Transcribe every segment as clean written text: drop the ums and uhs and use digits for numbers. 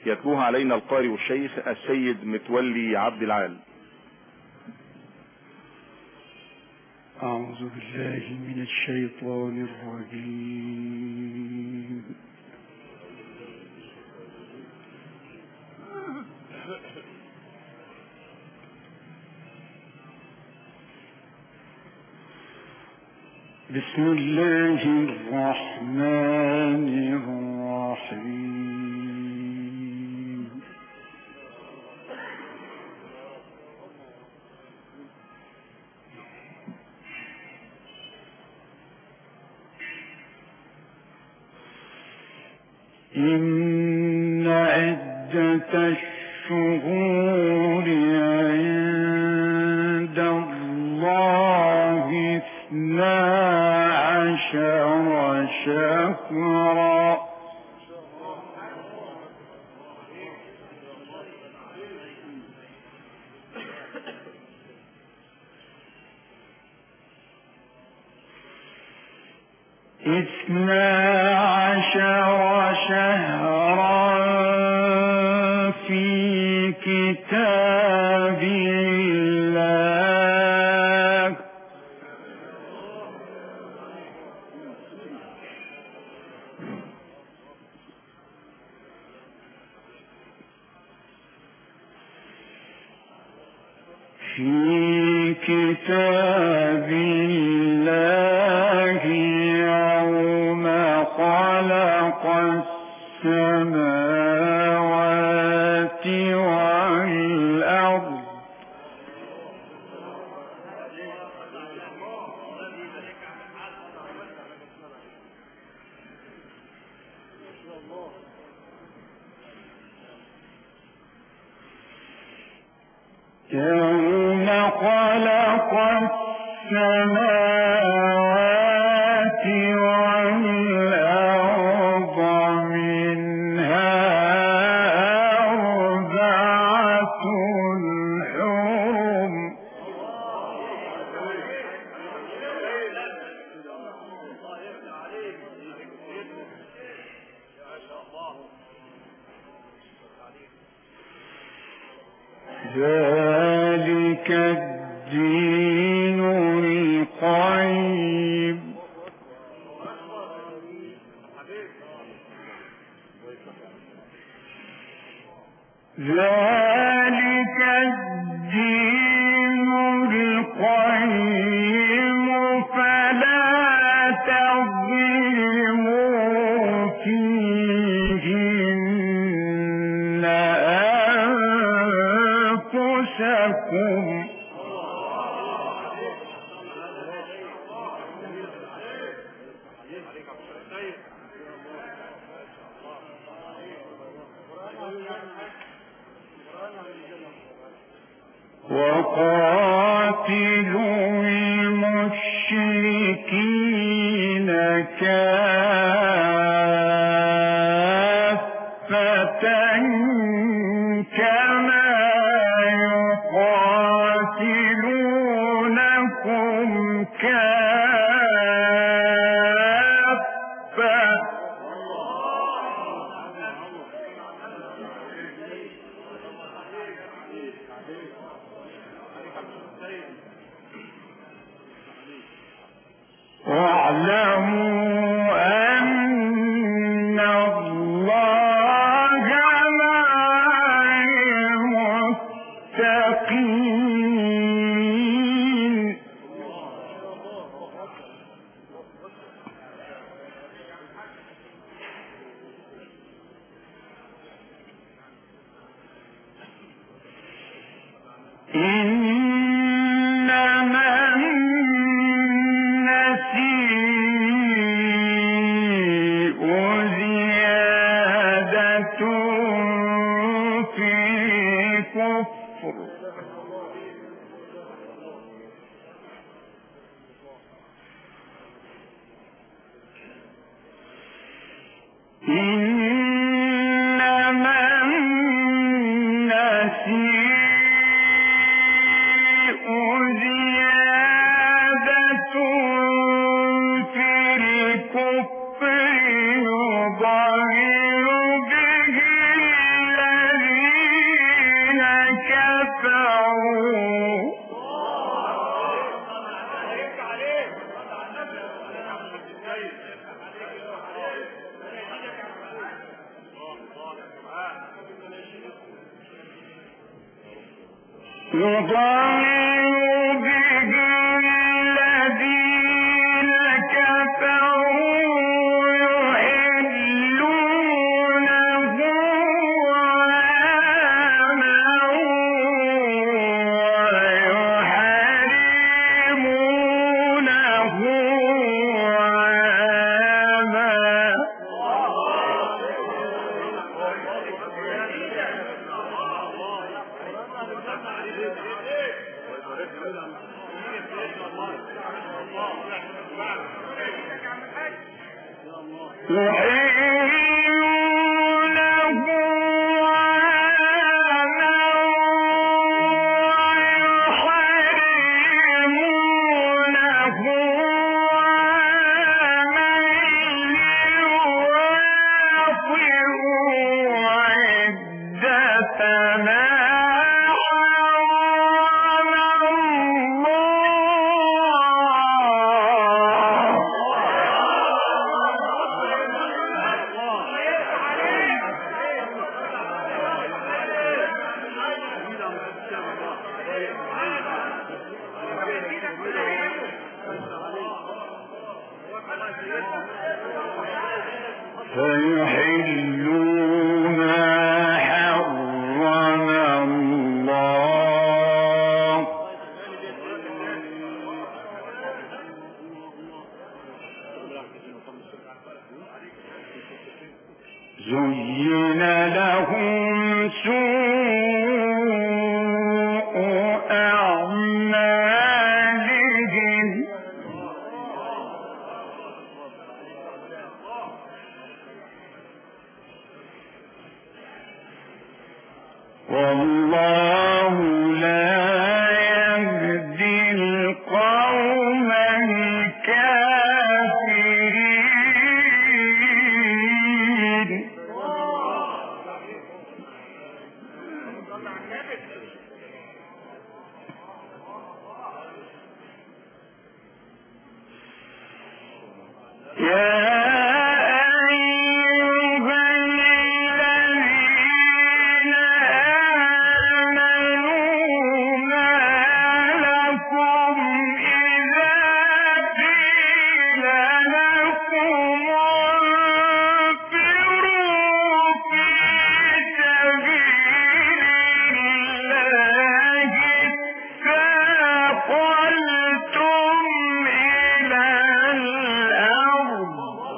يتلوها علينا القارئ الشيخ السيد متولي عبد العال. أعوذ بالله من الشيطان الرجيم. بسم الله الرحمن الرحيم. إن عدة الشهور عند الله 12 شهرا في كتاب الله يوم خلق السماوات والأرض يوم خلق السماوات والأرض منها أربعة حرم ذلك الدين القيم فلا تظلموا فيهن أنفسكم وقاتلوا المشركين كافة كما يقاتلونكم كافة واعلموا أن الله مع المتقين إنما النسيء زيادة في الكفر إنما النسيء زيادة في الكفر يضل به الله يضل به الذين كفروا يحلونه عاما ويحرمونه عاما. يحلونه عاما ويحرمونه عاما ليواطئوا عدة ما حرم الله. فيحلوا ما حرم الله. زين لهم سوء أعمالهم والله لا يهدي القوم الكافرين. يا أيها الذين آمنوا ما لكم إذا قيل لكم انفروا في سبيل الله اثاقلتم إلى الأرض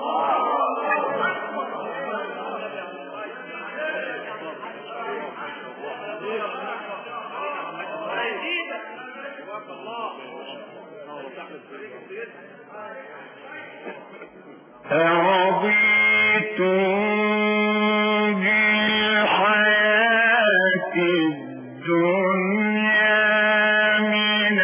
أرضيتم بالحياة الدنيا من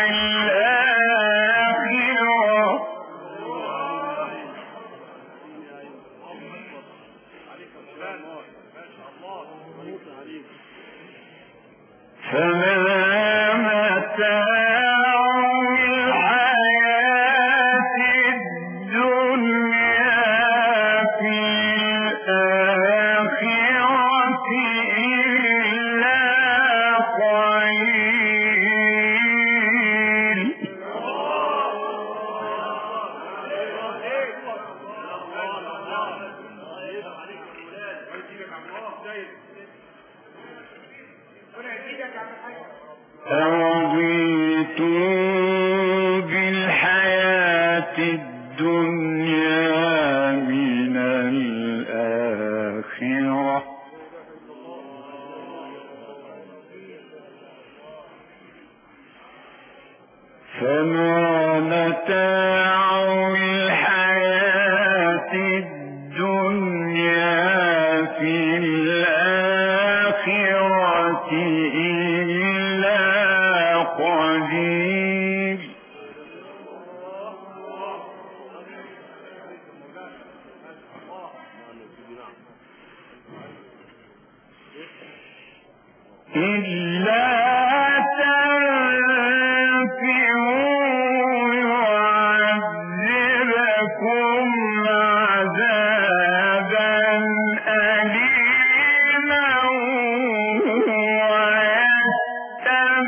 الآخرة فما متاع الحياة الدنيا في الآخرة إلا قليل. أرضيتم بالحياة الدنيا من الآخرة فما متاع الحياة الدنيا في الآخرة إلا قليل. إلا تنفعوا يعذبكم عذابا أليما ويستبدل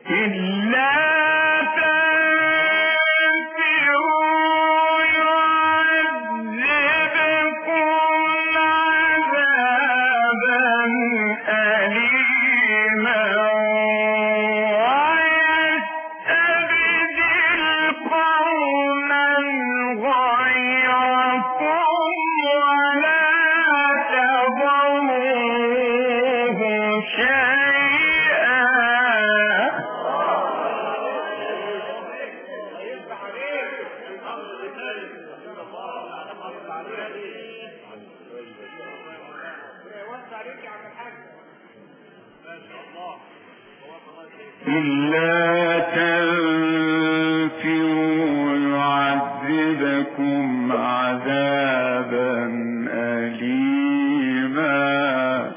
إلا تنفروا يعذبكم عذابا أليما ويستبدل قوما غيركم ولا تضروه شيئا. إلا تنفروا يعذبكم عذابا أليما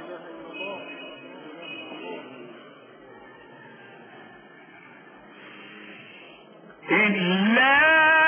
إلا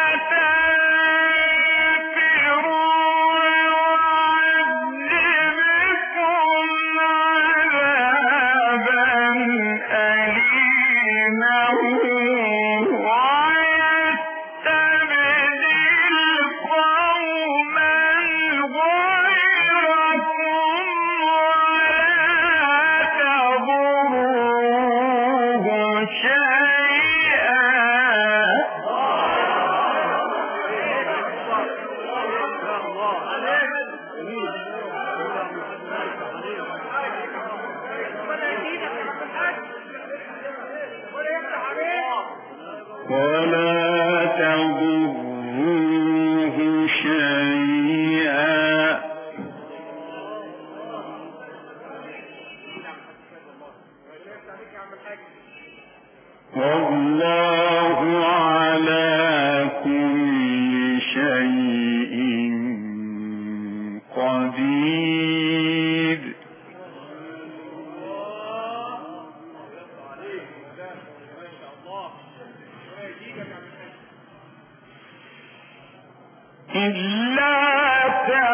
ولا تضروه شيئا. والله على كل شيء قدير. إلا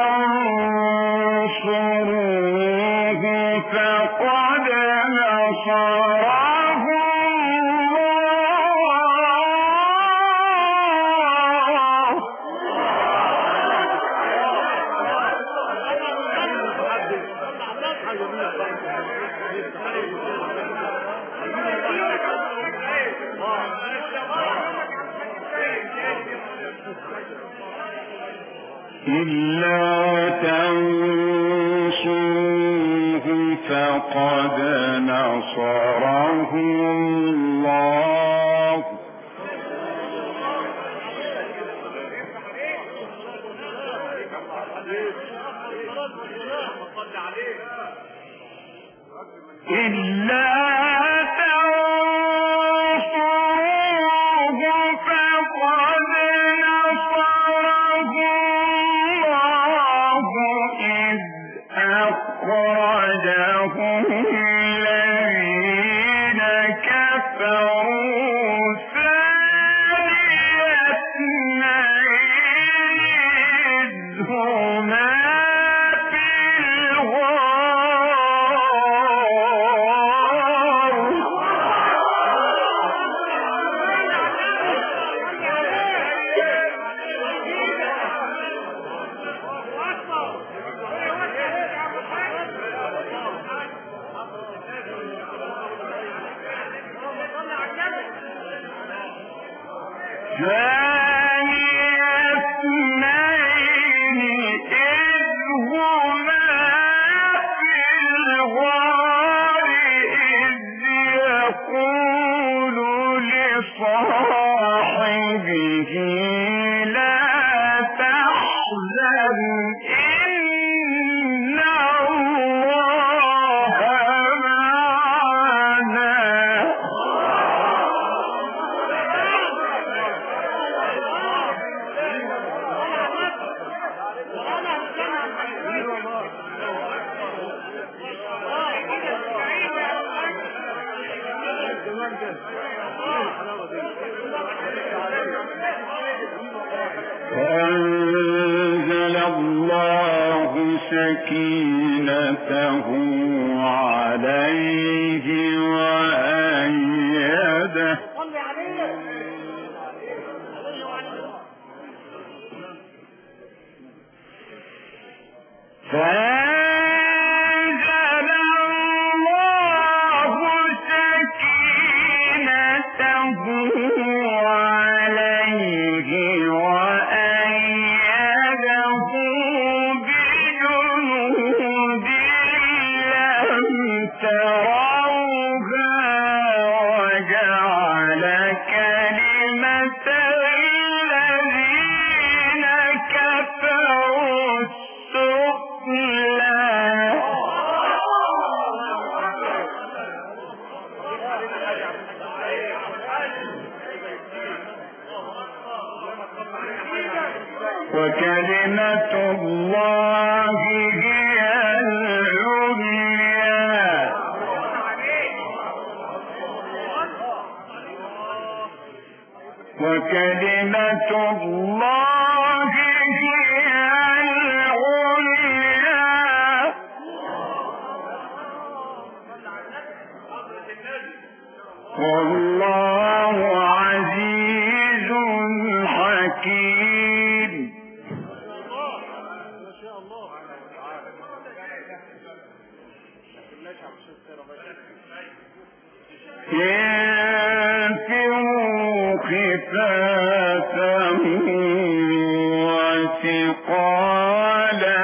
تنصروه فقد نصره إلا تنصروه فقد نصره الله. إلا تنصروه فقد نصره الله إذ أخرجه الذين كفروا ثاني اثنين إذ هما في الغار ثاني اثنين إذ هما في الغار إذ يقول لصاحبه لا تحزن إن الله معنا. فأنزل الله سكينته عليه وأيده فأنزل الله سكينته عليه وأيده بجنود لم تروها وجعل كلمة الذين كفروا السفلى وكلمة الله هي العليا وكلمة الله هي العليا والله عزيز حكيم ينفروا خفافا وثقالا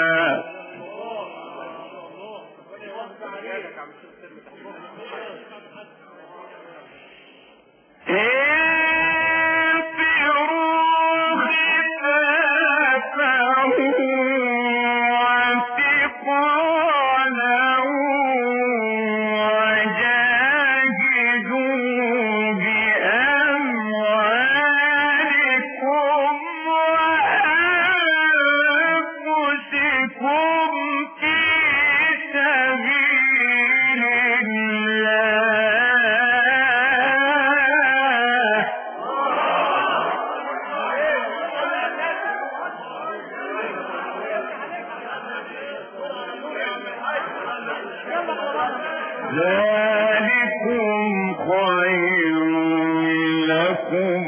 ذلكم خير لكم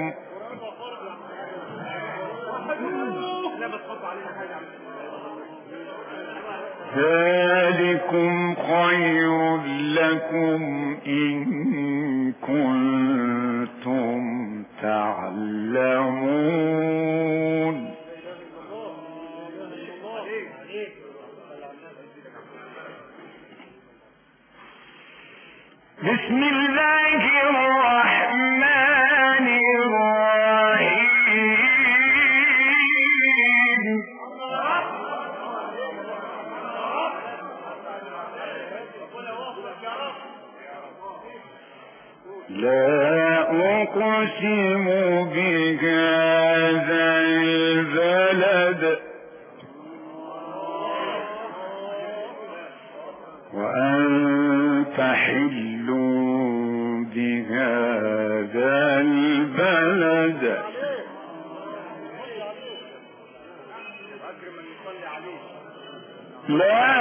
ذلكم خير لكم إن كنتم تعلمون بسم الله الرحمن الرحيم لا أقسم بهذا البلد وأنت حل بهذا البلد لا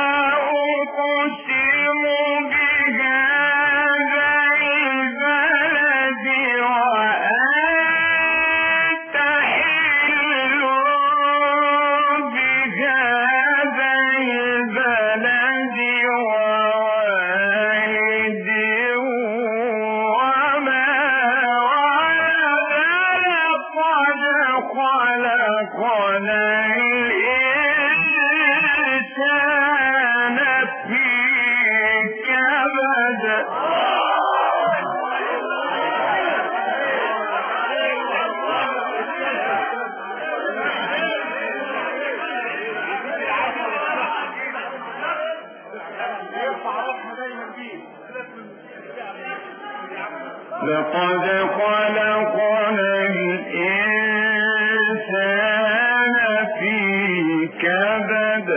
أقسم بهذا البلد وأنت حل بهذا البلد ووالد وما ولد لقد خلقنا الإنسان في كبد لقد خلقنا الإنسان في كبد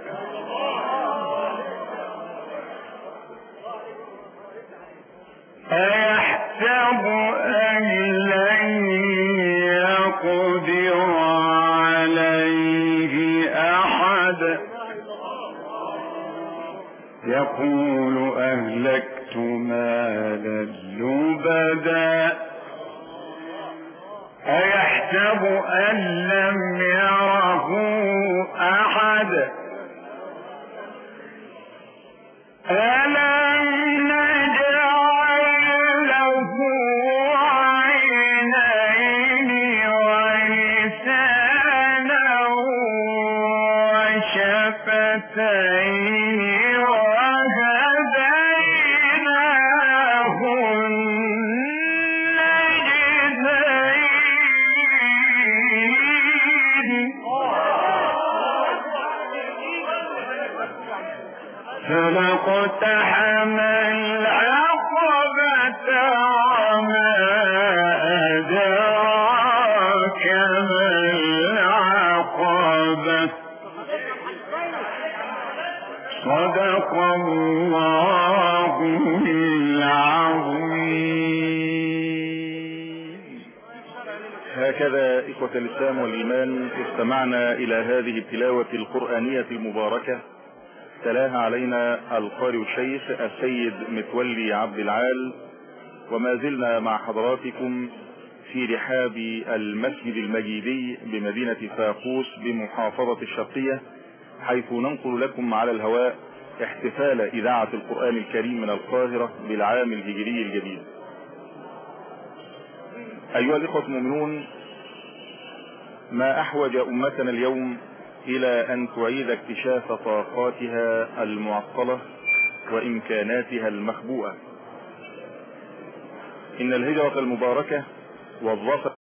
أيحسب أن لن يقدر عليه أحد يقول أهلكت مالا لبدا أيحسب أن لم يره أحد ألم نجعل له عينين ولسانا وشفتين وهديناه النجدين فلاقتحم العقبة وما أدراك ما العقبة صدق الله العظيم. هكذا إخوة الإسلام والإيمان استمعنا إلى هذه التلاوة القرآنية المباركة تلاها علينا القارئ الشيخ السيد متولي عبد العال، وما زلنا مع حضراتكم في رحاب المسجد المجيدي بمدينة فاقوس بمحافظة الشرقية، حيث ننقل لكم على الهواء احتفال إذاعة القرآن الكريم من القاهرة بالعام الهجري الجديد. أيها الإخوة المؤمنون، ما أحوج أمتنا اليوم إلى أن تعيد اكتشاف طاقاتها المعطلة وإمكاناتها المخبوءة. إن الهجرة المباركة والظفر